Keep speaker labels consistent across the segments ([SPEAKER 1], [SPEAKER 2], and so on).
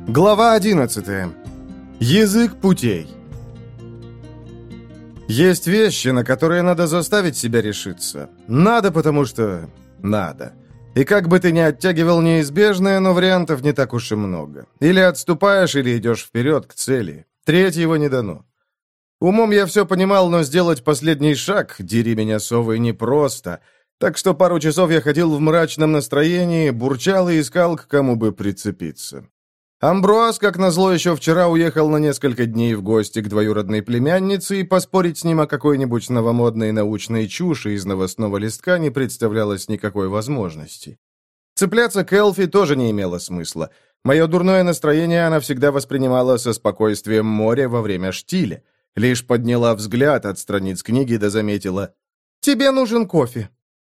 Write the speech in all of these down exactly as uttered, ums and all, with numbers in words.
[SPEAKER 1] Глава одиннадцатая. Язык путей. Есть вещи, на которые надо заставить себя решиться. Надо, потому что надо. И как бы ты ни оттягивал неизбежное, но вариантов не так уж и много. Или отступаешь, или идешь вперед к цели. Третьего не дано. Умом я все понимал, но сделать последний шаг, дери меня, совы, непросто. Так что пару часов я ходил в мрачном настроении, бурчал и искал, к кому бы прицепиться. Амброаз, как назло, еще вчера уехал на несколько дней в гости к двоюродной племяннице, и поспорить с ним о какой-нибудь новомодной научной чуши из новостного листка не представлялось никакой возможности. Цепляться к Элфи тоже не имело смысла. Мое дурное настроение она всегда воспринимала со спокойствием моря во время штиля. Лишь подняла взгляд от страниц книги да заметила: «Тебе нужен кофе».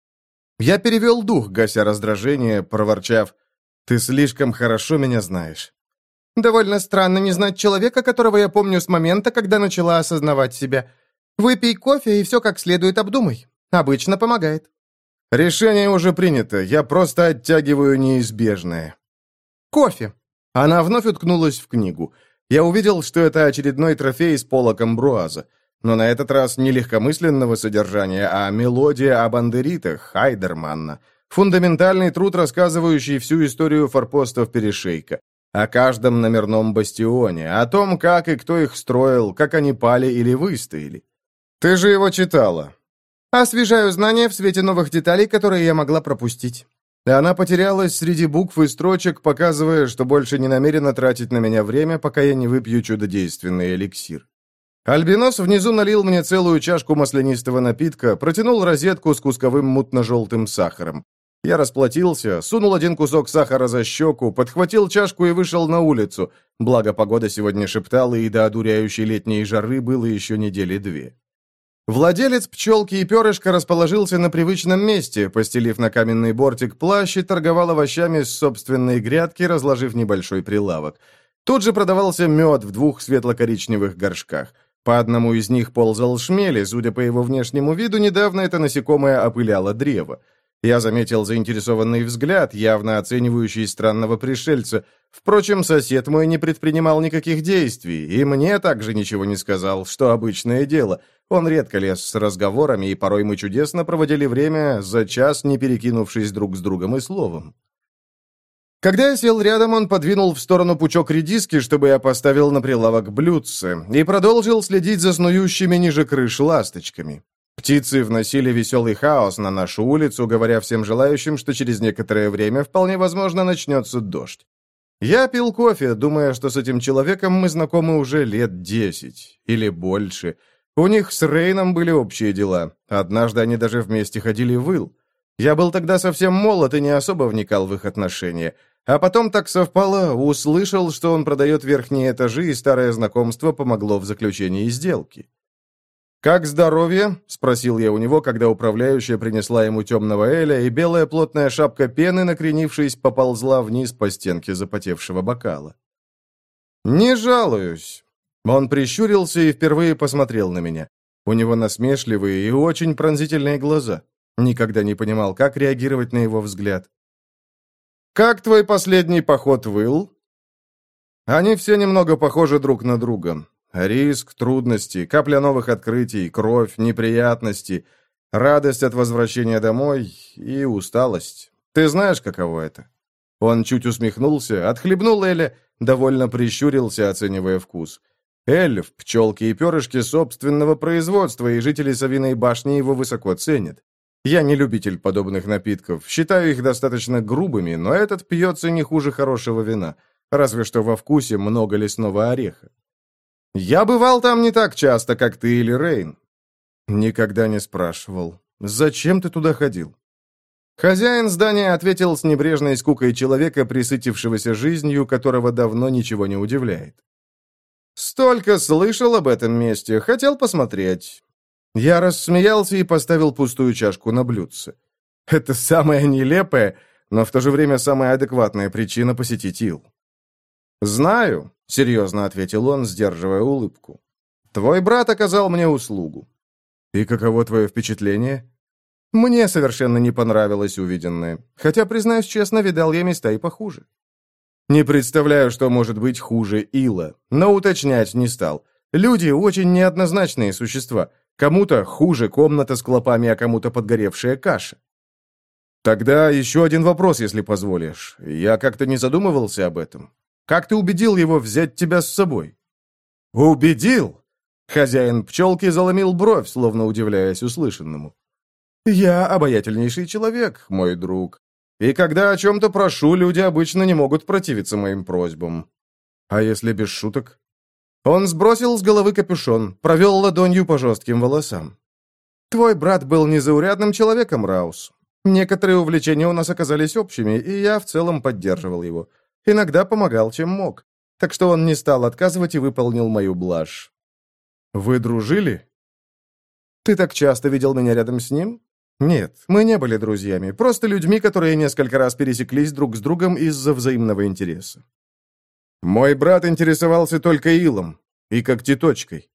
[SPEAKER 1] Я перевел дух, гася раздражение, проворчав: «Ты слишком хорошо меня знаешь». «Довольно странно не знать человека, которого я помню с момента, когда начала осознавать себя. Выпей кофе и все как следует обдумай. Обычно помогает». «Решение уже принято, я просто оттягиваю неизбежное». «Кофе». Она вновь уткнулась в книгу. Я увидел, что это очередной трофей из полок Амбруаза. Но на этот раз не легкомысленного содержания, а мелодия об андеритах Хайдерманна. Фундаментальный труд, рассказывающий всю историю форпостов Перешейка. О каждом номерном бастионе, о том, как и кто их строил, как они пали или выстояли. Ты же его читала. Освежаю знания в свете новых деталей, которые я могла пропустить. И она потерялась среди букв и строчек, показывая, что больше не намерена тратить на меня время, пока я не выпью чудодейственный эликсир. Альбинос внизу налил мне целую чашку маслянистого напитка, протянул розетку с кусковым мутно-желтым сахаром. Я расплатился, сунул один кусок сахара за щеку, подхватил чашку и вышел на улицу, благо погода сегодня шептала, и до одуряющей летней жары было еще недели две. Владелец пчелки и перышка расположился на привычном месте, постелив на каменный бортик плащ, и торговал овощами с собственной грядки, разложив небольшой прилавок. Тут же продавался мед в двух светло-коричневых горшках. По одному из них ползал шмель, и, судя по его внешнему виду, недавно это насекомое опыляло древо. Я заметил заинтересованный взгляд, явно оценивающий странного пришельца. Впрочем, сосед мой не предпринимал никаких действий, и мне также ничего не сказал, что обычное дело. Он редко лез с разговорами, и порой мы чудесно проводили время, за час не перекинувшись друг с другом и словом. Когда я сел рядом, он подвинул в сторону пучок редиски, чтобы я поставил на прилавок блюдце, и продолжил следить за снующими ниже крыш ласточками. Птицы вносили веселый хаос на нашу улицу, говоря всем желающим, что через некоторое время вполне возможно начнется дождь. Я пил кофе, думая, что с этим человеком мы знакомы уже лет десять или больше. У них с Рейном были общие дела. Однажды они даже вместе ходили в Ил. Я был тогда совсем молод и не особо вникал в их отношения. А потом так совпало, услышал, что он продает верхние этажи, и старое знакомство помогло в заключении сделки. «Как здоровье?» — спросил я у него, когда управляющая принесла ему темного эля, и белая плотная шапка пены, накренившись, поползла вниз по стенке запотевшего бокала. «Не жалуюсь». Он прищурился и впервые посмотрел на меня. У него насмешливые и очень пронзительные глаза. Никогда не понимал, как реагировать на его взгляд. «Как твой последний поход в Ил?» Они все немного похожи друг на друга. Риск, трудности, капля новых открытий, кровь, неприятности, радость от возвращения домой и усталость. Ты знаешь, каково это?» Он чуть усмехнулся, отхлебнул Эля, довольно прищурился, оценивая вкус. Эль в пчелке и перышке собственного производства, и жители Совиной башни его высоко ценят. Я не любитель подобных напитков, считаю их достаточно грубыми, но этот пьется не хуже хорошего вина, разве что во вкусе много лесного ореха. «Я бывал там не так часто, как ты или Рейн». Никогда не спрашивал. «Зачем ты туда ходил?» Хозяин здания ответил с небрежной скукой человека, присытившегося жизнью, которого давно ничего не удивляет. «Столько слышал об этом месте, хотел посмотреть». Я рассмеялся и поставил пустую чашку на блюдце. Это самая нелепая, но в то же время самая адекватная причина посетить Ил. «Знаю», — серьезно ответил он, сдерживая улыбку. «Твой брат оказал мне услугу». «И каково твое впечатление?» «Мне совершенно не понравилось увиденное. Хотя, признаюсь честно, видал я места и похуже». Не представляю, что может быть хуже ила, но уточнять не стал. Люди очень неоднозначные существа. Кому-то хуже комната с клопами, а кому-то подгоревшая каша. Тогда еще один вопрос, если позволишь. Я как-то не задумывался об этом. Как ты убедил его взять тебя с собой? Убедил? Хозяин пчелки заломил бровь, словно удивляясь услышанному. Я обаятельнейший человек, мой друг. И когда о чем-то прошу, люди обычно не могут противиться моим просьбам. А если без шуток? Он сбросил с головы капюшон, провел ладонью по жестким волосам. Твой брат был незаурядным человеком, Раус. Некоторые увлечения у нас оказались общими, и я в целом поддерживал его. Иногда помогал, чем мог. Так что он не стал отказывать и выполнил мою блажь. Вы дружили? Ты так часто видел меня рядом с ним? Нет, мы не были друзьями, просто людьми, которые несколько раз пересеклись друг с другом из-за взаимного интереса. Мой брат интересовался только илом и когтеточкой.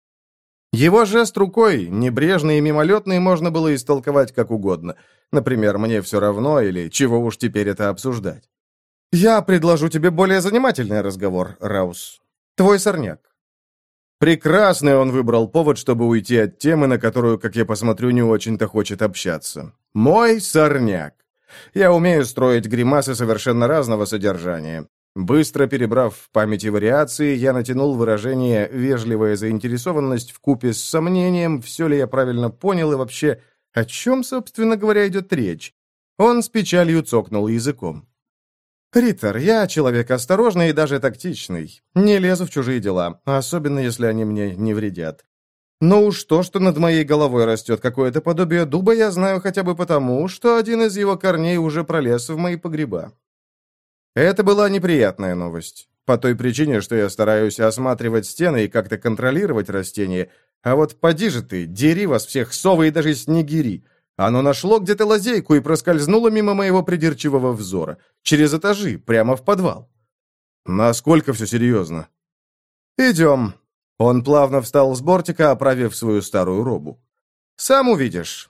[SPEAKER 1] Его жест рукой, небрежный и мимолетный, можно было истолковать как угодно. Например, «мне все равно» или «чего уж теперь это обсуждать». «Я предложу тебе более занимательный разговор, Раус. Твой сорняк». Прекрасный он выбрал повод, чтобы уйти от темы, на которую, как я посмотрю, не очень-то хочет общаться. «Мой сорняк». Я умею строить гримасы совершенно разного содержания. Быстро перебрав в памяти вариации, я натянул выражение «вежливая заинтересованность» вкупе с сомнением, все ли я правильно понял и вообще, о чем, собственно говоря, идет речь. Он с печалью цокнул языком. «Риттер, я человек осторожный и даже тактичный. Не лезу в чужие дела, особенно если они мне не вредят. Но уж то, что над моей головой растет какое-то подобие дуба, я знаю хотя бы потому, что один из его корней уже пролез в мои погреба». Это была неприятная новость. По той причине, что я стараюсь осматривать стены и как-то контролировать растения. А вот поди же ты, дери вас всех, совы и даже снегири. Оно нашло где-то лазейку и проскользнуло мимо моего придирчивого взора. Через этажи, прямо в подвал. Насколько все серьезно? Идем. Он плавно встал с бортика, оправив свою старую робу. Сам увидишь.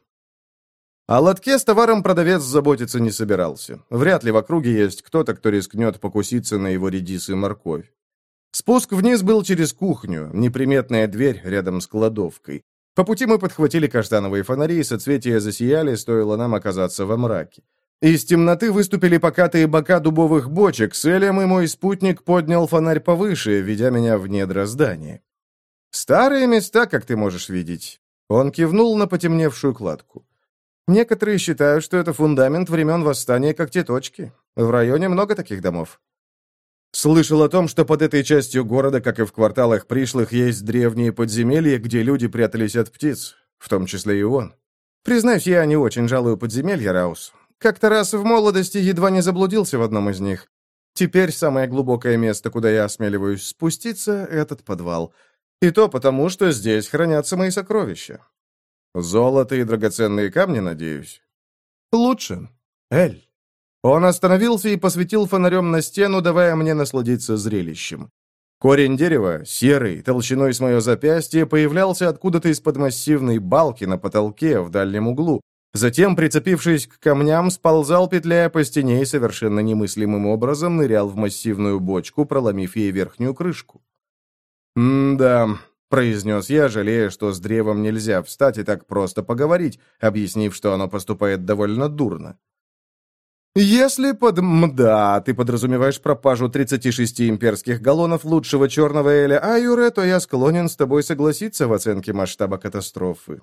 [SPEAKER 1] О лотке с товаром продавец заботиться не собирался. Вряд ли в округе есть кто-то, кто рискнет покуситься на его редис и морковь. Спуск вниз был через кухню, неприметная дверь рядом с кладовкой. По пути мы подхватили каштановые фонари, и соцветия засияли, стоило нам оказаться во мраке. Из темноты выступили покатые бока дубовых бочек, с Элем и мой спутник поднял фонарь повыше, ведя меня в недра здания. «Старые места, как ты можешь видеть». Он кивнул на потемневшую кладку. Некоторые считают, что это фундамент времен восстания Когтеточки. В районе много таких домов. Слышал о том, что под этой частью города, как и в кварталах пришлых, есть древние подземелья, где люди прятались от птиц, в том числе и он. Признаюсь, я не очень жалую подземелья, Раус. Как-то раз в молодости едва не заблудился в одном из них. Теперь самое глубокое место, куда я осмеливаюсь спуститься, — этот подвал. И то потому, что здесь хранятся мои сокровища. Золото и драгоценные камни, надеюсь? Лучше. Эль. Он остановился и посветил фонарем на стену, давая мне насладиться зрелищем. Корень дерева, серый, толщиной с мое запястье, появлялся откуда-то из-под массивной балки на потолке в дальнем углу. Затем, прицепившись к камням, сползал, петляя по стене и совершенно немыслимым образом нырял в массивную бочку, проломив ей верхнюю крышку. «М-да», — произнес я, жалея, что с древом нельзя встать и так просто поговорить, объяснив, что оно поступает довольно дурно. «Если под «мда» ты подразумеваешь пропажу тридцати шести имперских галлонов лучшего черного эля Аюре, то я склонен с тобой согласиться в оценке масштаба катастрофы».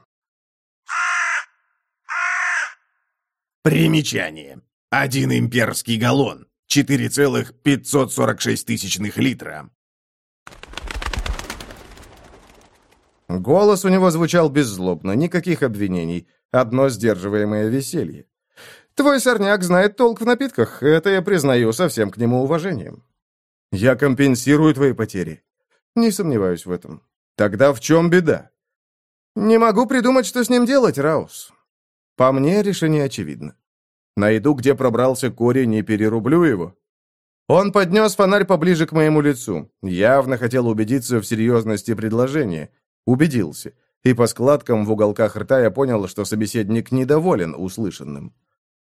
[SPEAKER 2] Примечание. Один имперский галлон. четыре целых пятьсот сорок шесть тысячных литра.
[SPEAKER 1] Голос у него звучал беззлобно, никаких обвинений, одно сдерживаемое веселье. «Твой сорняк знает толк в напитках, это я признаю со всем к нему уважением». «Я компенсирую твои потери». «Не сомневаюсь в этом». «Тогда в чем беда?» «Не могу придумать, что с ним делать, Раус». «По мне, решение очевидно. Найду, где пробрался корень, и перерублю его». Он поднес фонарь поближе к моему лицу. Явно хотел убедиться в серьезности предложения. Убедился. И по складкам в уголках рта я понял, что собеседник недоволен услышанным.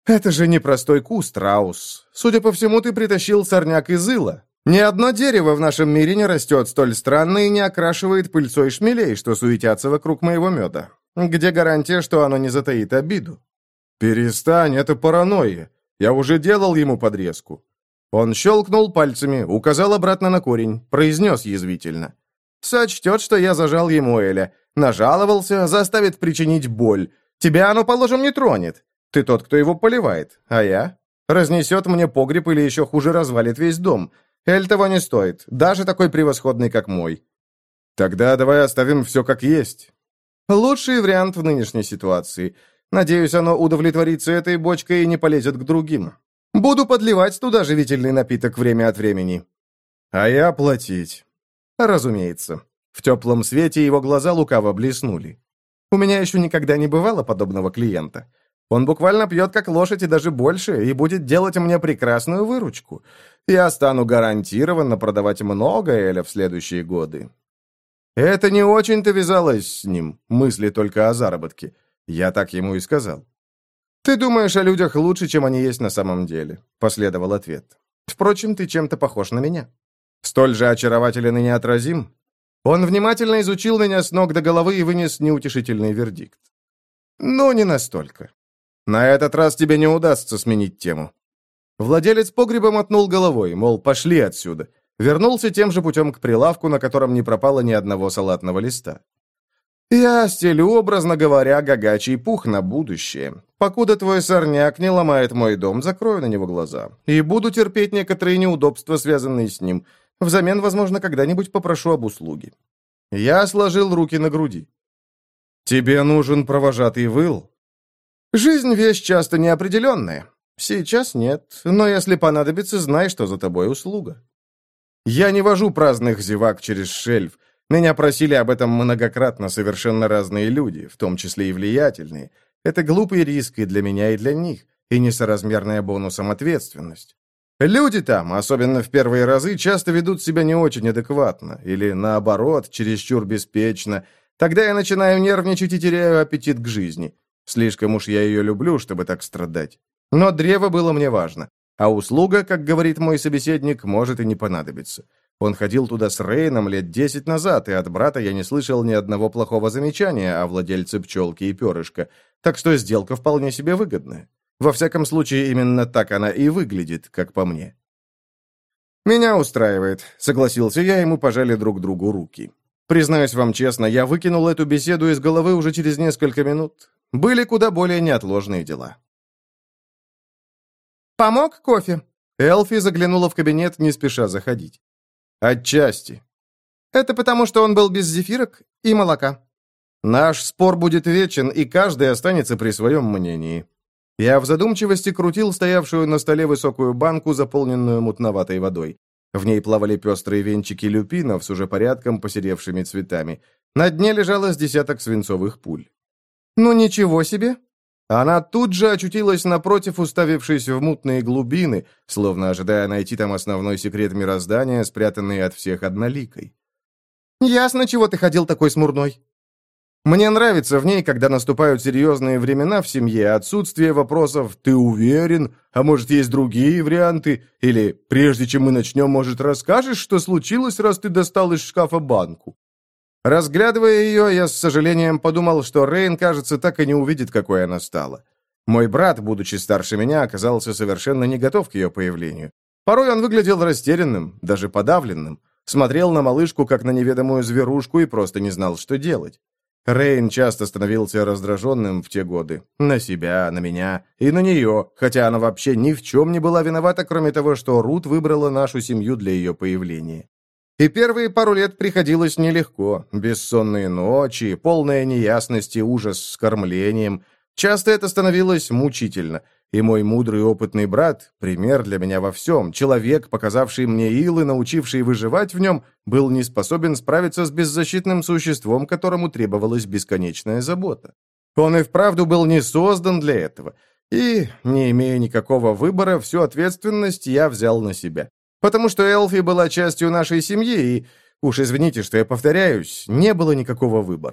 [SPEAKER 1] «Это же не простой куст, Раус. Судя по всему, ты притащил сорняк из ила. Ни одно дерево в нашем мире не растет столь странно и не окрашивает пыльцой шмелей, что суетятся вокруг моего меда. Где гарантия, что оно не затаит обиду?» «Перестань, это паранойя. Я уже делал ему подрезку». Он щелкнул пальцами, указал обратно на корень, произнес язвительно. «Сочтет, что я зажал ему Эля. Нажаловался, заставит причинить боль. Тебя оно, положим, не тронет. Ты тот, кто его поливает. А я? Разнесет мне погреб или еще хуже развалит весь дом. Эль того не стоит, даже такой превосходный, как мой». «Тогда давай оставим все как есть». «Лучший вариант в нынешней ситуации. Надеюсь, оно удовлетворится этой бочкой и не полезет к другим. Буду подливать туда живительный напиток время от времени». «А я платить». «Разумеется». В теплом свете его глаза лукаво блеснули. «У меня еще никогда не бывало подобного клиента. Он буквально пьет как лошадь и даже больше, и будет делать мне прекрасную выручку. Я стану гарантированно продавать много Эля в следующие годы». Это не очень-то вязалось с ним, мысли только о заработке. Я так ему и сказал. «Ты думаешь о людях лучше, чем они есть на самом деле», — последовал ответ. «Впрочем, ты чем-то похож на меня. Столь же очарователен и неотразим». Он внимательно изучил меня с ног до головы и вынес неутешительный вердикт. «Ну, не настолько. На этот раз тебе не удастся сменить тему». Владелец погреба мотнул головой, мол, пошли отсюда. Вернулся тем же путем к прилавку, на котором не пропало ни одного салатного листа. «Я стелю, образно говоря, гагачий пух на будущее. Покуда твой сорняк не ломает мой дом, закрою на него глаза. И буду терпеть некоторые неудобства, связанные с ним. Взамен, возможно, когда-нибудь попрошу об услуге». Я сложил руки на груди. «Тебе нужен провожатый выл?» «Жизнь — вещь часто неопределенная. Сейчас нет, но если понадобится, знай, что за тобой услуга». Я не вожу праздных зевак через шельф. Меня просили об этом многократно совершенно разные люди, в том числе и влиятельные. Это глупый риск и для меня, и для них, и несоразмерная бонусом ответственность. Люди там, особенно в первые разы, часто ведут себя не очень адекватно, или, наоборот, чересчур беспечно. Тогда я начинаю нервничать и теряю аппетит к жизни. Слишком уж я ее люблю, чтобы так страдать. Но древо было мне важно. А услуга, как говорит мой собеседник, может и не понадобиться. Он ходил туда с Рейном лет десять назад, и от брата я не слышал ни одного плохого замечания о владельце пчелки и перышка, так что сделка вполне себе выгодная. Во всяком случае, именно так она и выглядит, как по мне. «Меня устраивает», — согласился я, и мы пожали друг другу руки. Признаюсь вам честно, я выкинул эту беседу из головы уже через несколько минут. Были куда более неотложные дела. «Помог кофе?» Элфи заглянула в кабинет, не спеша заходить. «Отчасти. Это потому, что он был без зефирок и молока. Наш спор будет вечен, и каждый останется при своем мнении». Я в задумчивости крутил стоявшую на столе высокую банку, заполненную мутноватой водой. В ней плавали пестрые венчики люпинов с уже порядком посеревшими цветами. На дне лежало с десяток свинцовых пуль. «Ну ничего себе!» Она тут же очутилась напротив, уставившись в мутные глубины, словно ожидая найти там основной секрет мироздания, спрятанный от всех одноликой. «Ясно, чего ты ходил такой смурной. Мне нравится в ней, когда наступают серьезные времена в семье, отсутствие вопросов «ты уверен?», а может, есть другие варианты, или «прежде чем мы начнем, может, расскажешь, что случилось, раз ты достал из шкафа банку?» Разглядывая ее, я с сожалением подумал, что Рейн, кажется, так и не увидит, какой она стала. Мой брат, будучи старше меня, оказался совершенно не готов к ее появлению. Порой он выглядел растерянным, даже подавленным, смотрел на малышку, как на неведомую зверушку, и просто не знал, что делать. Рейн часто становился раздраженным в те годы. На себя, на меня и на нее, хотя она вообще ни в чем не была виновата, кроме того, что Рут выбрала нашу семью для ее появления. И первые пару лет приходилось нелегко. Бессонные ночи, полная неясности, ужас с кормлением. Часто это становилось мучительно. И мой мудрый опытный брат, пример для меня во всем, человек, показавший мне ил и научивший выживать в нем, был не способен справиться с беззащитным существом, которому требовалась бесконечная забота. Он и вправду был не создан для этого. И, не имея никакого выбора, всю ответственность я взял на себя. Потому что Элфи была частью нашей семьи, и, уж извините, что я повторяюсь, не было никакого выбора.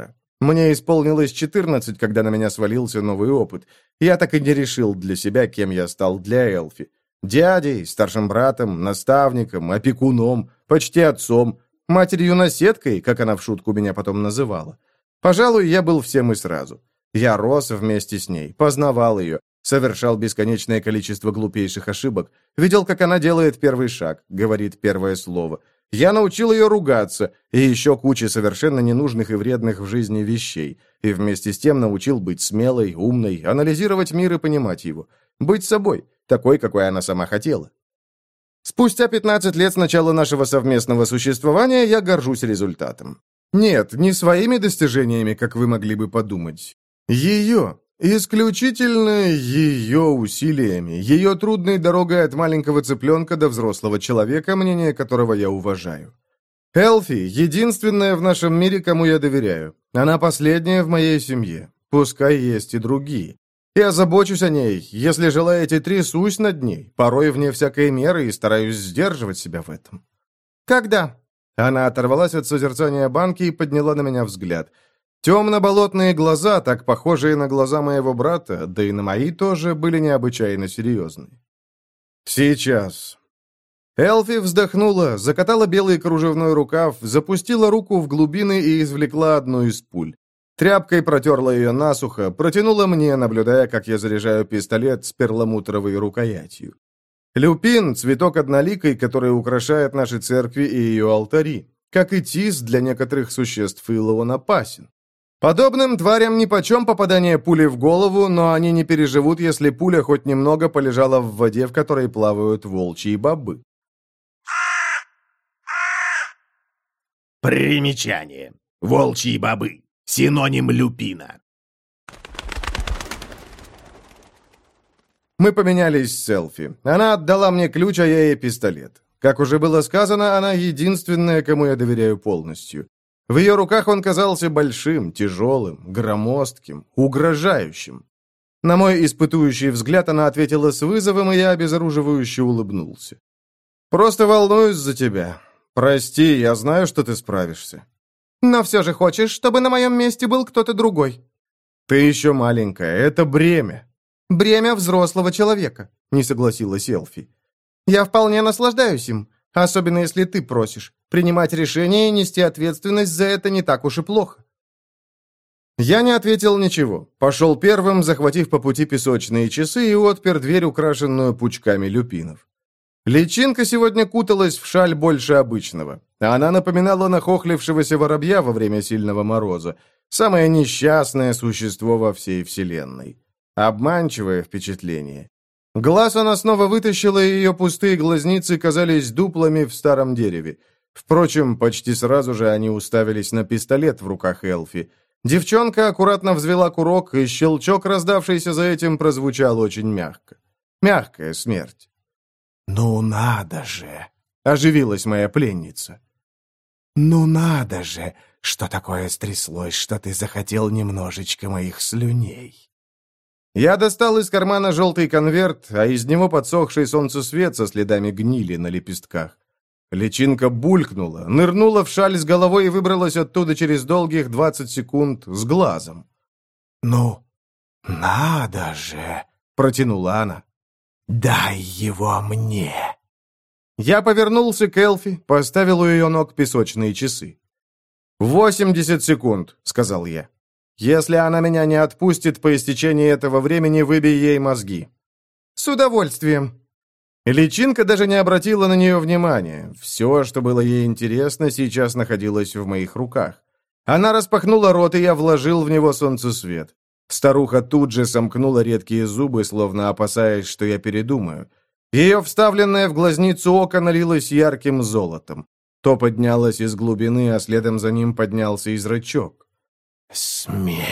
[SPEAKER 1] Мне исполнилось четырнадцать, когда на меня свалился новый опыт. Я так и не решил для себя, кем я стал для Элфи. Дядей, старшим братом, наставником, опекуном, почти отцом, матерью-наседкой, как она в шутку меня потом называла. Пожалуй, я был всем и сразу. Я рос вместе с ней, познавал ее, совершал бесконечное количество глупейших ошибок, видел, как она делает первый шаг, говорит первое слово. Я научил ее ругаться, и еще куче совершенно ненужных и вредных в жизни вещей, и вместе с тем научил быть смелой, умной, анализировать мир и понимать его, быть собой, такой, какой она сама хотела. Спустя пятнадцать лет с начала нашего совместного существования я горжусь результатом. Нет, не своими достижениями, как вы могли бы подумать. Ее, исключительно ее усилиями, ее трудной дорогой от маленького цыпленка до взрослого человека, мнение которого я уважаю. Элфи — единственная в нашем мире, кому я доверяю. Она последняя в моей семье. Пускай есть и другие. Я забочусь о ней. Если желаете, трясусь над ней, порой вне всякой меры, и стараюсь сдерживать себя в этом. Когда? Она оторвалась от созерцания банки и подняла на меня взгляд. Темно-болотные глаза, так похожие на глаза моего брата, да и на мои тоже, были необычайно серьезны. Сейчас. Элфи вздохнула, закатала белый кружевной рукав, запустила руку в глубины и извлекла одну из пуль. Тряпкой протерла ее насухо, протянула мне, наблюдая, как я заряжаю пистолет с перламутровой рукоятью. Люпин — цветок одноликой, который украшает наши церкви и ее алтари, как и тис для некоторых существ Илован опасен. Подобным тварям нипочем попадание пули в голову, но они не переживут, если пуля хоть немного полежала в воде, в которой плавают волчьи бобы.
[SPEAKER 2] Примечание. Волчьи бобы. Синоним люпина.
[SPEAKER 1] Мы поменялись с Элфи. Она отдала мне ключ, а я ей пистолет. Как уже было сказано, она единственная, кому я доверяю полностью. В ее руках он казался большим, тяжелым, громоздким, угрожающим. На мой испытующий взгляд она ответила с вызовом, и я обезоруживающе улыбнулся. «Просто волнуюсь за тебя. Прости, я знаю, что ты справишься». «Но все же хочешь, чтобы на моем месте был кто-то другой?» «Ты еще маленькая, это бремя». «Бремя взрослого человека», — не согласилась Элфи. «Я вполне наслаждаюсь им, особенно если ты просишь. Принимать решение и нести ответственность за это не так уж и плохо». Я не ответил ничего. Пошел первым, захватив по пути песочные часы, и отпер дверь, украшенную пучками люпинов. Личинка сегодня куталась в шаль больше обычного. Она напоминала нахохлившегося воробья во время сильного мороза. Самое несчастное существо во всей вселенной. Обманчивое впечатление. Глаз она снова вытащила, и ее пустые глазницы казались дуплами в старом дереве. Впрочем, почти сразу же они уставились на пистолет в руках Элфи. Девчонка аккуратно взвела курок, и щелчок, раздавшийся за этим, прозвучал очень мягко. Мягкая смерть.
[SPEAKER 2] «Ну надо же!»
[SPEAKER 1] — оживилась моя пленница.
[SPEAKER 2] «Ну надо же, что такое стряслось, что ты захотел немножечко моих слюней!»
[SPEAKER 1] Я достал из кармана желтый конверт, а из него подсохший солнцесвет со следами гнили на лепестках. Личинка булькнула, нырнула в шаль с головой и выбралась оттуда через долгих двадцать секунд с глазом.
[SPEAKER 2] «Ну, надо же!» —
[SPEAKER 1] протянула она.
[SPEAKER 2] «Дай его мне!»
[SPEAKER 1] Я повернулся к Элфи, поставил у ее ног песочные часы. «Восемьдесят секунд», — сказал я. «Если она меня не отпустит по истечении этого времени, выбей ей мозги». «С удовольствием». Личинка даже не обратила на нее внимания. Все, что было ей интересно, сейчас находилось в моих руках. Она распахнула рот, и я вложил в него солнцесвет. Старуха тут же сомкнула редкие зубы, словно опасаясь, что я передумаю. Ее вставленное в глазницу око налилось ярким золотом. То поднялось из глубины, а следом за ним поднялся и зрачок.
[SPEAKER 2] «Смерть!»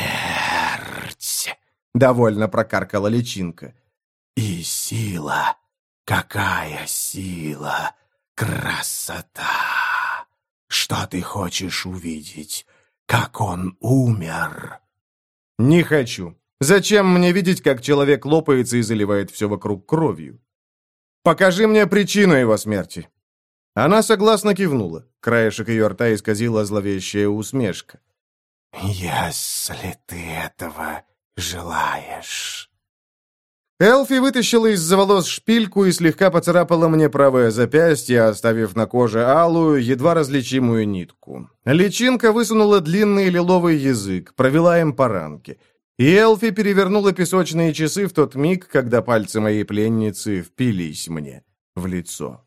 [SPEAKER 1] — довольно прокаркала личинка.
[SPEAKER 2] «И сила! Какая сила! Красота! Что ты хочешь увидеть? Как он умер?»
[SPEAKER 1] «Не хочу. Зачем мне видеть, как человек лопается и заливает все вокруг кровью? Покажи мне причину его смерти». Она согласно кивнула. Краешек ее рта исказила зловещая усмешка.
[SPEAKER 2] если ты этого желаешь».
[SPEAKER 1] Элфи вытащила из-за волос шпильку и слегка поцарапала мне правое запястье, оставив на коже алую, едва различимую нитку. Личинка высунула длинный лиловый язык, провела им по ранке. И Элфи перевернула песочные часы в тот миг, когда пальцы моей пленницы впились мне в лицо.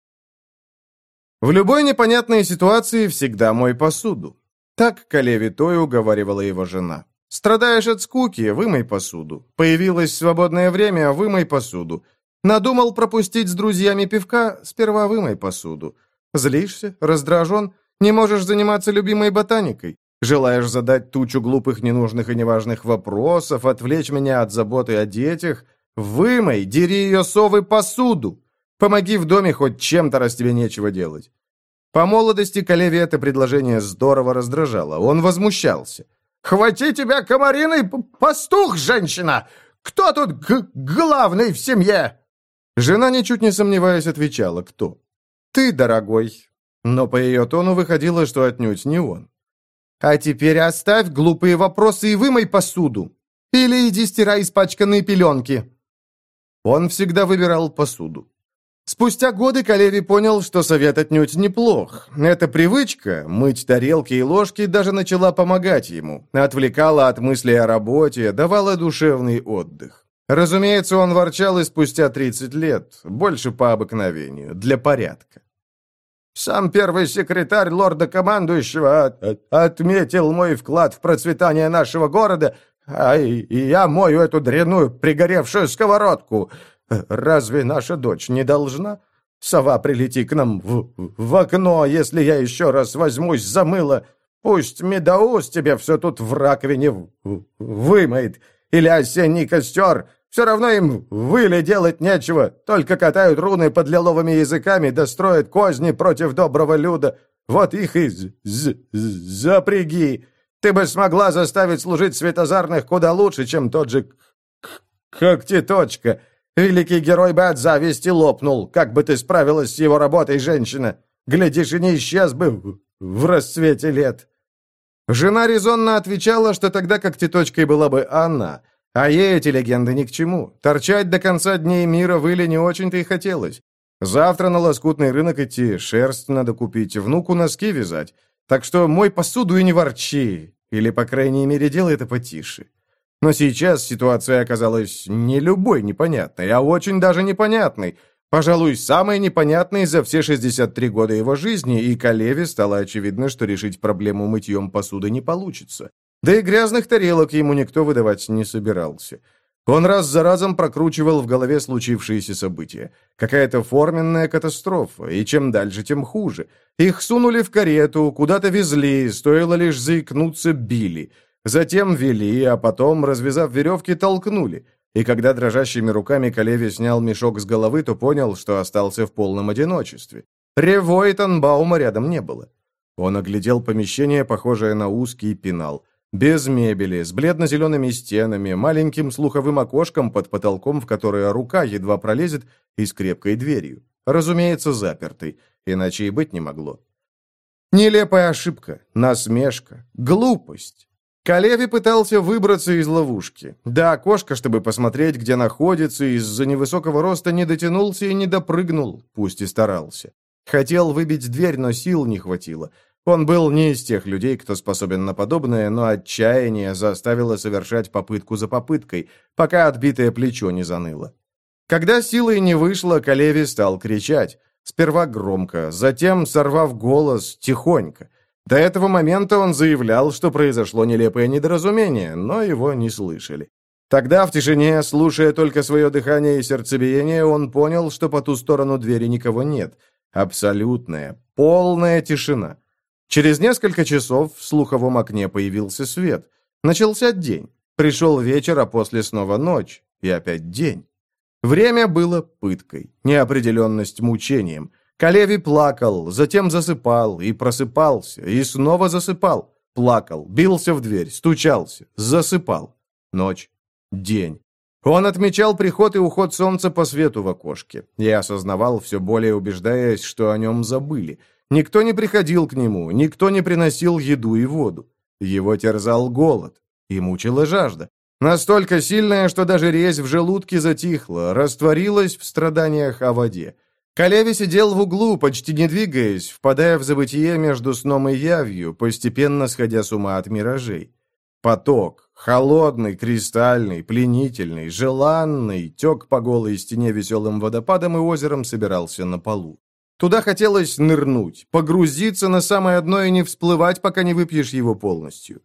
[SPEAKER 1] В любой непонятной ситуации всегда мой посуду. Так Калеви Той уговаривала его жена. Страдаешь от скуки — вымой посуду. Появилось свободное время — вымой посуду. Надумал пропустить с друзьями пивка — сперва вымой посуду. Злишься, раздражен, не можешь заниматься любимой ботаникой. Желаешь задать тучу глупых, ненужных и неважных вопросов, отвлечь меня от заботы о детях — вымой, дери ее совы посуду. Помоги в доме хоть чем-то, раз тебе нечего делать. По молодости Калеви это предложение здорово раздражало. Он возмущался. «Хвати тебя, комариный пастух, женщина! Кто тут г- главный в семье?» Жена, ничуть не сомневаясь, отвечала, кто. «Ты, дорогой». Но по ее тону выходило, что отнюдь не он. «А теперь оставь глупые вопросы и вымой посуду. Или иди стирай испачканные пеленки». Он всегда выбирал посуду. Спустя годы Калеви понял, что совет отнюдь неплох. Эта привычка, мыть тарелки и ложки, даже начала помогать ему, отвлекала от мыслей о работе, давала душевный отдых. Разумеется, он ворчал и спустя тридцать лет, больше по обыкновению, для порядка. «Сам первый секретарь лорда-командующего от, от, отметил мой вклад в процветание нашего города, а и, и я мою эту дрянную пригоревшую сковородку. Разве наша дочь не должна? Сова, прилети к нам в, в окно, если я еще раз возьмусь за мыло. Пусть Медоуз тебе все тут в раковине в, в, вымоет. Или осенний костер. Все равно им выли делать нечего. Только катают руны под лиловыми языками, да строят козни против доброго люда. Вот их и з з запряги. Ты бы смогла заставить служить светозарных куда лучше, чем тот же Когтеточка. Великий герой бы от зависти лопнул. Как бы ты справилась с его работой, женщина? Глядишь, и не исчез бы в, в расцвете лет». Жена резонно отвечала, что тогда Когтеточкой была бы она, а ей эти легенды ни к чему. Торчать до конца дней мира в Иле не очень-то и хотелось. Завтра на лоскутный рынок идти, шерсть надо купить, внуку носки вязать. Так что мой посуду и не ворчи, или, по крайней мере, делай это потише. Но сейчас ситуация оказалась не любой непонятной, а очень даже непонятной. Пожалуй, самой непонятной за все шестьдесят три года его жизни, и Калеви стало очевидно, что решить проблему мытьем посуды не получится. Да и грязных тарелок ему никто выдавать не собирался. Он раз за разом прокручивал в голове случившиеся события. Какая-то форменная катастрофа, и чем дальше, тем хуже. Их сунули в карету, куда-то везли, стоило лишь заикнуться, били. Затем вели, а потом, развязав веревки, толкнули. И когда дрожащими руками Калеви снял мешок с головы, то понял, что остался в полном одиночестве. Рево и Танбаума рядом не было. Он оглядел помещение, похожее на узкий пенал. Без мебели, с бледно-зелеными стенами, маленьким слуховым окошком под потолком, в которое рука едва пролезет, и с крепкой дверью. Разумеется, запертой, иначе и быть не могло. Нелепая ошибка, насмешка, глупость. Калеви пытался выбраться из ловушки. До окошка, чтобы посмотреть, где находится, из-за невысокого роста не дотянулся и не допрыгнул, пусть и старался. Хотел выбить дверь, но сил не хватило. Он был не из тех людей, кто способен на подобное, но отчаяние заставило совершать попытку за попыткой, пока отбитое плечо не заныло. Когда силой не вышло, Калеви стал кричать. Сперва громко, затем, сорвав голос, тихонько. До этого момента он заявлял, что произошло нелепое недоразумение, но его не слышали. Тогда, в тишине, слушая только свое дыхание и сердцебиение, он понял, что по ту сторону двери никого нет. Абсолютная, полная тишина. Через несколько часов в слуховом окне появился свет. Начался день. Пришел вечер, а после снова ночь. И опять день. Время было пыткой, неопределенность мучением. Калеви плакал, затем засыпал и просыпался, и снова засыпал. Плакал, бился в дверь, стучался, засыпал. Ночь, день. Он отмечал приход и уход солнца по свету в окошке. И осознавал, все более убеждаясь, что о нем забыли. Никто не приходил к нему, никто не приносил еду и воду. Его терзал голод и мучила жажда. Настолько сильная, что даже резь в желудке затихла, растворилась в страданиях о воде. Калеви сидел в углу, почти не двигаясь, впадая в забытие между сном и явью, постепенно сходя с ума от миражей. Поток, холодный, кристальный, пленительный, желанный, тек по голой стене веселым водопадом и озером собирался на полу. Туда хотелось нырнуть, погрузиться на самое дно и не всплывать, пока не выпьешь его полностью.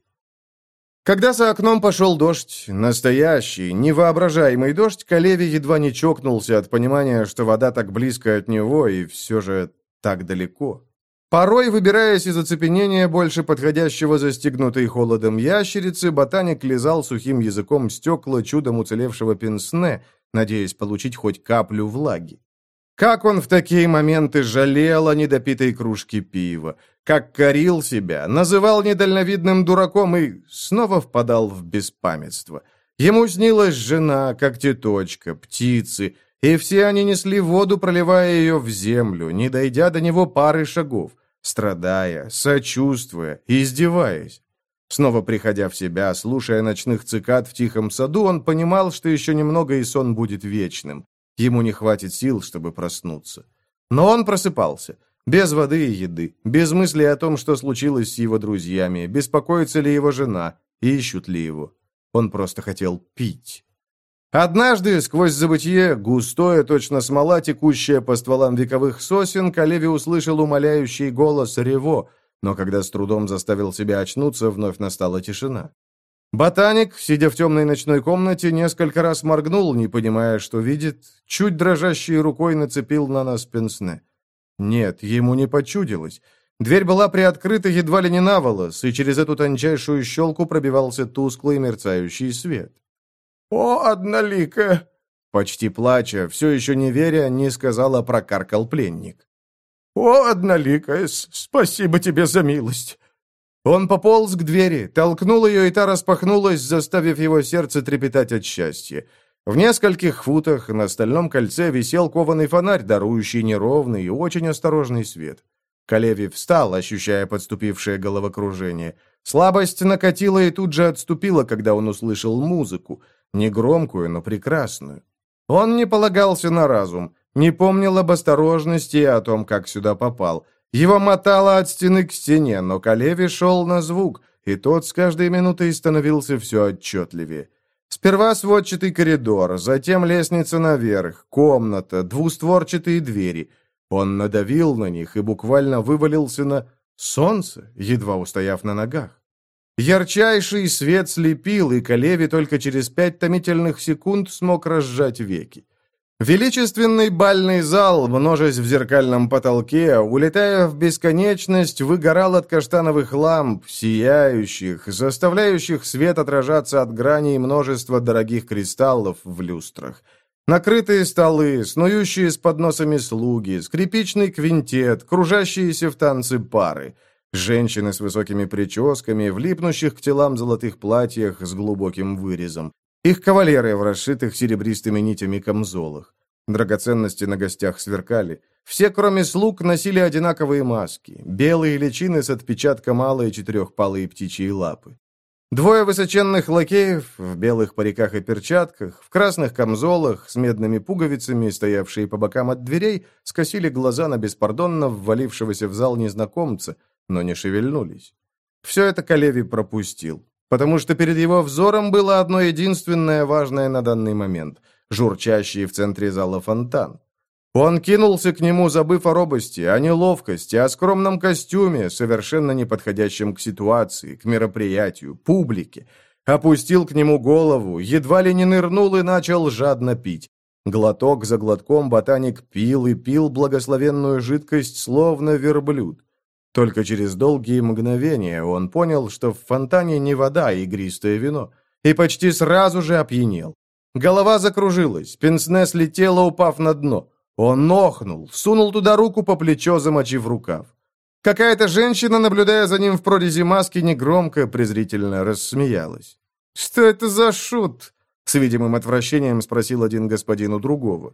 [SPEAKER 1] Когда за окном пошел дождь, настоящий, невоображаемый дождь, Калеви едва не чокнулся от понимания, что вода так близко от него и все же так далеко. Порой, выбираясь из оцепенения больше подходящего застигнутой холодом ящерицы, ботаник лизал сухим языком стекла чудом уцелевшего пенсне, надеясь получить хоть каплю влаги. Как он в такие моменты жалел о недопитой кружке пива, как корил себя, называл недальновидным дураком и снова впадал в беспамятство. Ему снилась жена, когтеточка, птицы, и все они несли воду, проливая ее в землю, не дойдя до него пары шагов, страдая, сочувствуя, издеваясь. Снова приходя в себя, слушая ночных цикад в тихом саду, он понимал, что еще немного и сон будет вечным. Ему не хватит сил, чтобы проснуться. Но он просыпался. Без воды и еды, без мысли о том, что случилось с его друзьями, беспокоится ли его жена, и ищут ли его. Он просто хотел пить. Однажды, сквозь забытье, густое, точно смола, текущая по стволам вековых сосен, Калеви услышал умоляющий голос Рево, но когда с трудом заставил себя очнуться, вновь настала тишина. Ботаник, сидя в темной ночной комнате, несколько раз моргнул, не понимая, что видит, чуть дрожащей рукой нацепил на нас пенсне. Нет, ему не почудилось. Дверь была приоткрыта едва ли не наволос, и через эту тончайшую щелку пробивался тусклый мерцающий свет. «О, одноликая!» Почти плача, все еще не веря, не сказала, прокаркал пленник. «О, одноликая, спасибо тебе за милость!» Он пополз к двери, толкнул ее, и та распахнулась, заставив его сердце трепетать от счастья. В нескольких футах на стальном кольце висел кованый фонарь, дарующий неровный и очень осторожный свет. Калеви встал, ощущая подступившее головокружение. Слабость накатила и тут же отступила, когда он услышал музыку, негромкую, но прекрасную. Он не полагался на разум, не помнил об осторожности и о том, как сюда попал. Его мотало от стены к стене, но Калеви шел на звук, и тот с каждой минутой становился все отчетливее. Сперва сводчатый коридор, затем лестница наверх, комната, двустворчатые двери. Он надавил на них и буквально вывалился на солнце, едва устояв на ногах. Ярчайший свет слепил, и Калеви только через пять томительных секунд смог разжать веки. Величественный бальный зал, множась в зеркальном потолке, улетая в бесконечность, выгорал от каштановых ламп, сияющих, заставляющих свет отражаться от граней множества дорогих кристаллов в люстрах. Накрытые столы, снующие с подносами слуги, скрипичный квинтет, кружащиеся в танцы пары, женщины с высокими прическами, в липнущих к телам золотых платьях с глубоким вырезом. Их кавалеры в расшитых серебристыми нитями камзолах. Драгоценности на гостях сверкали. Все, кроме слуг, носили одинаковые маски. Белые личины с отпечатком алой четырехпалой птичьей лапы. Двое высоченных лакеев в белых париках и перчатках, в красных камзолах с медными пуговицами, стоявшие по бокам от дверей, скосили глаза на беспардонно ввалившегося в зал незнакомца, но не шевельнулись. Все это Калеви пропустил. Потому что перед его взором было одно единственное важное на данный момент – журчащий в центре зала фонтан. Он кинулся к нему, забыв о робости, о неловкости, о скромном костюме, совершенно не подходящем к ситуации, к мероприятию, публике. Опустил к нему голову, едва ли не нырнул и начал жадно пить. Глоток за глотком ботаник пил и пил благословенную жидкость, словно верблюд. Только через долгие мгновения он понял, что в фонтане не вода, а игристое вино, и почти сразу же опьянел. Голова закружилась, пенсне слетела, упав на дно. Он охнул, сунул туда руку по плечо, замочив рукав. Какая-то женщина, наблюдая за ним в прорези маски, негромко, презрительно рассмеялась. «Что это за шут?» — с видимым отвращением спросил один господин у другого.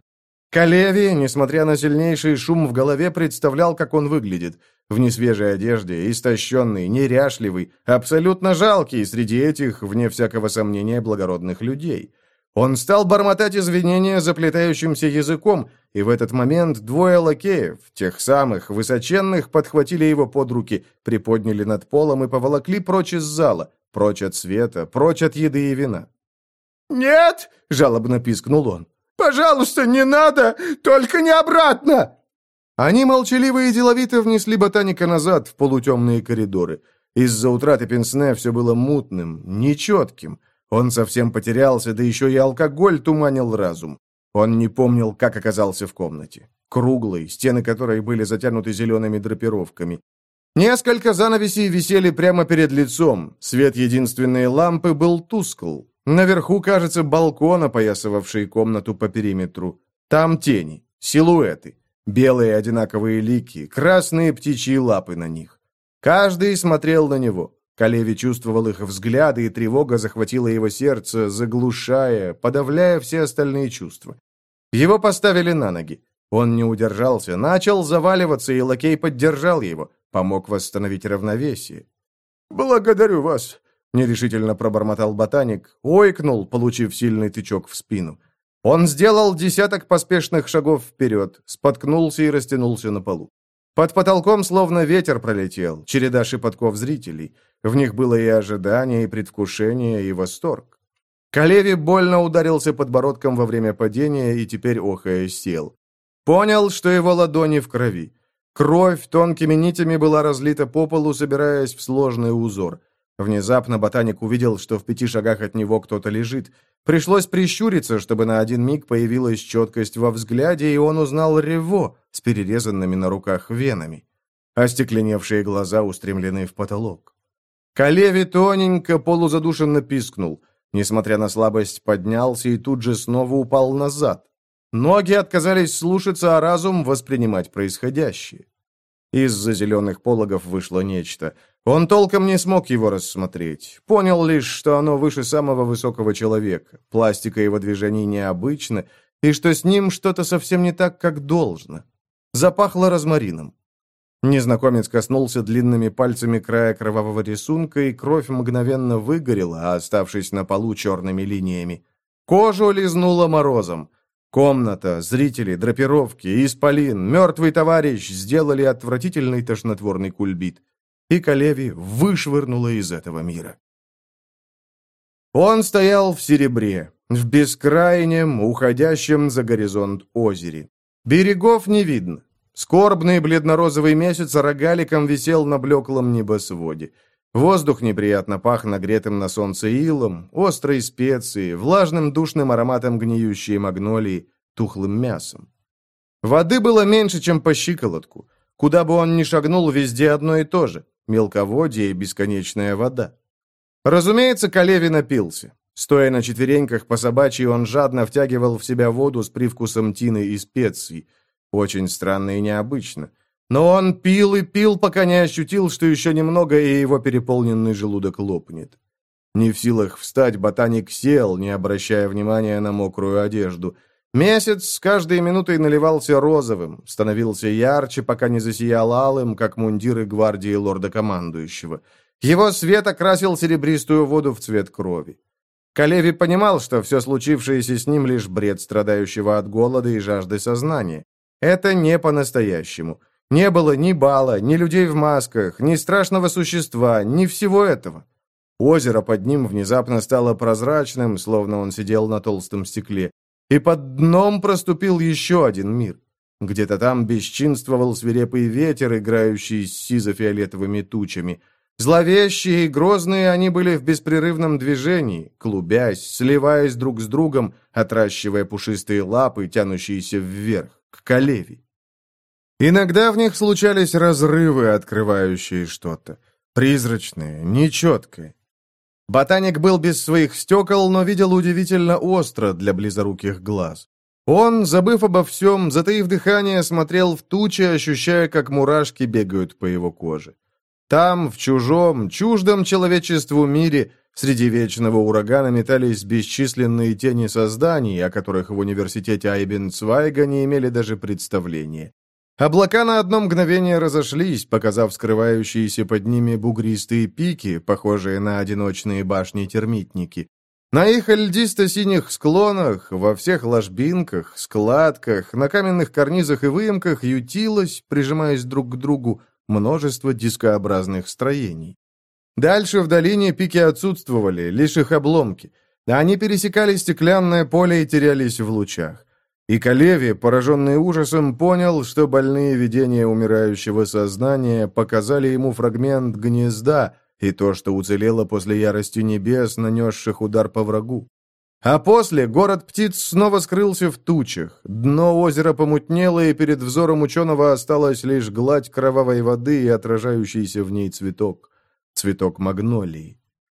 [SPEAKER 1] Калеви, несмотря на сильнейший шум в голове, представлял, как он выглядит. В несвежей одежде, истощенный, неряшливый, абсолютно жалкий среди этих, вне всякого сомнения, благородных людей. Он стал бормотать извинения заплетающимся языком, и в этот момент двое лакеев, тех самых, высоченных, подхватили его под руки, приподняли над полом и поволокли прочь из зала, прочь от света, прочь от еды и вина.
[SPEAKER 2] «Нет!» — жалобно пискнул он. «Пожалуйста, не надо! Только не обратно!»
[SPEAKER 1] Они молчаливо и деловито внесли ботаника назад в полутемные коридоры. Из-за утраты пенсне все было мутным, нечетким. Он совсем потерялся, да еще и алкоголь туманил разум. Он не помнил, как оказался в комнате. Круглой, стены которой были затянуты зелеными драпировками. Несколько занавесей висели прямо перед лицом. Свет единственной лампы был тускл. Наверху, кажется, балкон, опоясывавший комнату по периметру. Там тени, силуэты, белые одинаковые лики, красные птичьи лапы на них. Каждый смотрел на него. Калеви чувствовал их взгляды, и тревога захватила его сердце, заглушая, подавляя все остальные чувства. Его поставили на ноги. Он не удержался, начал заваливаться, и лакей поддержал его, помог восстановить равновесие. «Благодарю вас», — нерешительно пробормотал ботаник, ойкнул, получив сильный тычок в спину. Он сделал десяток поспешных шагов вперед, споткнулся и растянулся на полу. Под потолком словно ветер пролетел, череда шепотков зрителей. В них было и ожидание, и предвкушение, и восторг. Калеви больно ударился подбородком во время падения и теперь, охая, сел. Понял, что его ладони в крови. Кровь тонкими нитями была разлита по полу, собираясь в сложный узор. Внезапно ботаник увидел, что в пяти шагах от него кто-то лежит. Пришлось прищуриться, чтобы на один миг появилась четкость во взгляде, и он узнал Рево с перерезанными на руках венами. Остекленевшие глаза устремлены в потолок. Калеви тоненько, полузадушенно пискнул. Несмотря на слабость, поднялся и тут же снова упал назад. Ноги отказались слушаться, а разум воспринимать происходящее. Из-за зеленых пологов вышло нечто. Он толком не смог его рассмотреть. Понял лишь, что оно выше самого высокого человека. Пластика его движений необычна, и что с ним что-то совсем не так, как должно. Запахло розмарином. Незнакомец коснулся длинными пальцами края кровавого рисунка, и кровь мгновенно выгорела, оставшись на полу черными линиями. Кожу лизнуло морозом. Комната, зрители, драпировки, исполин, мертвый товарищ сделали отвратительный тошнотворный кульбит. И Калеви вышвырнуло из этого мира. Он стоял в серебре, в бескрайнем, уходящем за горизонт озере. Берегов не видно. Скорбный бледно-розовый месяц рогаликом висел на блеклом небосводе. Воздух неприятно пах нагретым на солнце илом, острой специей, влажным душным ароматом гниющей магнолии, тухлым мясом. Воды было меньше, чем по щиколотку. Куда бы он ни шагнул, везде одно и то же — мелководье и бесконечная вода. Разумеется, Калеви напился. Стоя на четвереньках по собачьи, он жадно втягивал в себя воду с привкусом тины и специй. Очень странно и необычно. Но он пил и пил, пока не ощутил, что еще немного, и его переполненный желудок лопнет. Не в силах встать, ботаник сел, не обращая внимания на мокрую одежду. Месяц с каждой минутой наливался розовым, становился ярче, пока не засиял алым, как мундиры гвардии лорда-командующего. Его свет окрасил серебристую воду в цвет крови. Калеви понимал, что все случившееся с ним лишь бред страдающего от голода и жажды сознания. Это не по-настоящему. Не было ни бала, ни людей в масках, ни страшного существа, ни всего этого. Озеро под ним внезапно стало прозрачным, словно он сидел на толстом стекле, и под дном проступил еще один мир. Где-то там бесчинствовал свирепый ветер, играющий с сизо-фиолетовыми тучами. Зловещие и грозные они были в беспрерывном движении, клубясь, сливаясь друг с другом, отращивая пушистые лапы, тянущиеся вверх, к Калеви. Иногда в них случались разрывы, открывающие что-то. Призрачное, нечеткое. Ботаник был без своих стекол, но видел удивительно остро для близоруких глаз. Он, забыв обо всем, затаив дыхание, смотрел в тучи, ощущая, как мурашки бегают по его коже. Там, в чужом, чуждом человечеству мире, Среди вечного урагана метались бесчисленные тени созданий, о которых в университете Айбенцвайга не имели даже представления. Облака на одно мгновение разошлись, показав скрывающиеся под ними бугристые пики, похожие на одиночные башни-термитники. На их льдисто-синих склонах, во всех ложбинках, складках, на каменных карнизах и выемках ютилось, прижимаясь друг к другу, множество дискообразных строений. Дальше в долине пики отсутствовали, лишь их обломки. Они пересекали стеклянное поле и терялись в лучах. И Калеви, пораженный ужасом, понял, что больные видения умирающего сознания показали ему фрагмент гнезда и то, что уцелело после ярости небес, нанесших удар по врагу. А после город птиц снова скрылся в тучах, дно озера помутнело, и перед взором ученого осталась лишь гладь кровавой воды и отражающийся в ней цветок. Цветок магнолии.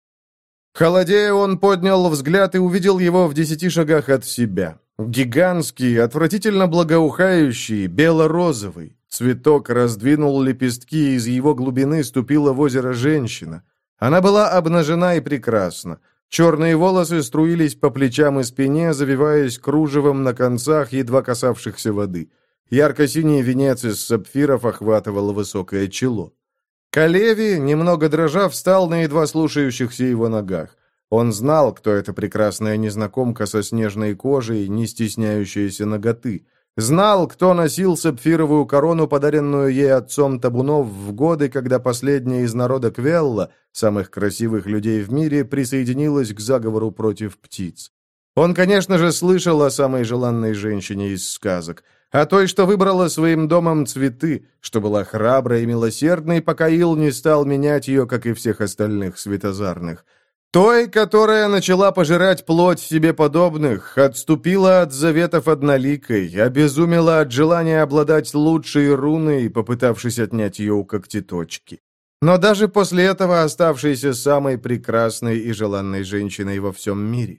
[SPEAKER 1] Холодея, он поднял взгляд и увидел его в десяти шагах от себя. Гигантский, отвратительно благоухающий, бело-розовый. Цветок раздвинул лепестки, и из его глубины ступила в озеро женщина. Она была обнажена и прекрасна. Черные волосы струились по плечам и спине, завиваясь кружевом на концах, едва касавшихся воды. Ярко-синий венец из сапфиров охватывал высокое чело. Калеви, немного дрожа, встал на едва слушающихся его ногах. Он знал, кто эта прекрасная незнакомка со снежной кожей, не стесняющаяся наготы. Знал, кто носил сапфировую корону, подаренную ей отцом табунов в годы, когда последняя из народа Квелла, самых красивых людей в мире, присоединилась к заговору против птиц. Он, конечно же, слышал о самой желанной женщине из сказок, о той, что выбрала своим домом цветы, что была храброй и милосердной, пока Ил не стал менять ее, как и всех остальных светозарных. Той, которая начала пожирать плоть себе подобных, отступила от заветов одноликой, обезумела от желания обладать лучшей руной, попытавшись отнять ее у когтеточки. Но даже после этого оставшейся самой прекрасной и желанной женщиной во всем мире.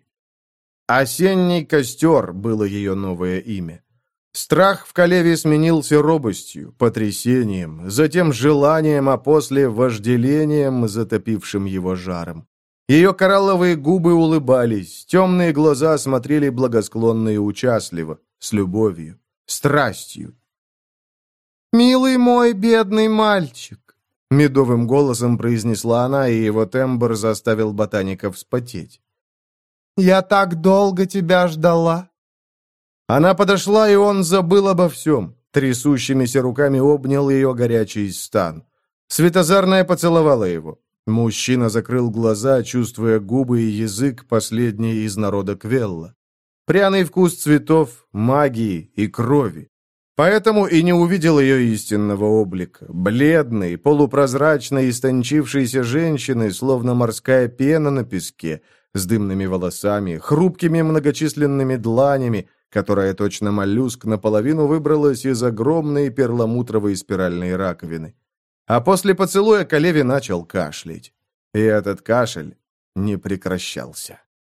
[SPEAKER 1] «Осенний костер» было ее новое имя. Страх в Калеве сменился робостью, потрясением, затем желанием, а после вожделением, затопившим его жаром. Ее коралловые губы улыбались, темные глаза смотрели благосклонно и участливо, с любовью, страстью. «Милый мой бедный мальчик», — медовым голосом произнесла она, и его тембр заставил ботаника вспотеть. «Я так долго тебя ждала». Она подошла, и он забыл обо всем, трясущимися руками обнял ее горячий стан. Светозарная поцеловала его. Мужчина закрыл глаза, чувствуя губы и язык, последний из народа Квелла. Пряный вкус цветов, магии и крови. Поэтому и не увидел ее истинного облика. Бледной, полупрозрачной, истончившейся женщины, словно морская пена на песке, с дымными волосами, хрупкими многочисленными дланями, которая точно моллюск наполовину выбралась из огромной перламутровой спиральной раковины. А после поцелуя Калеви начал кашлять. И этот кашель не прекращался.